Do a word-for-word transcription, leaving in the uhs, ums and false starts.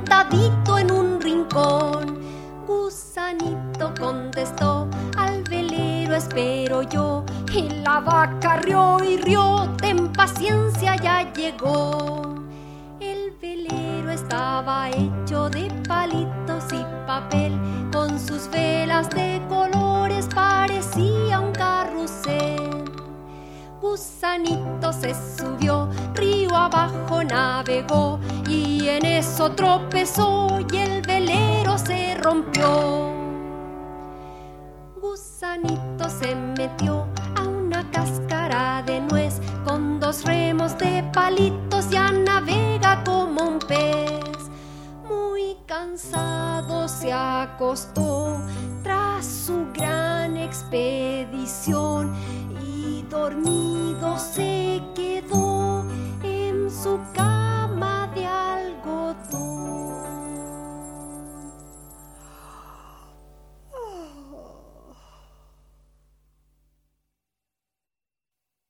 sentadito en un rincón. Gusanito contestó, al velero espero yo. Y la vaca rió y rió, ten paciencia, ya llegó. El velero estaba hecho de palitos y papel, con sus velas de colores parecía un carrusel. Gusanito se subió, río abajo navegó, y en eso tropezó y el velero se rompió. Gusanito se metió a una cáscara de nuez, con dos remos de palitos ya navega como un pez. Muy cansado se acostó tras su gran expedición, y dormido se quedó en su casa.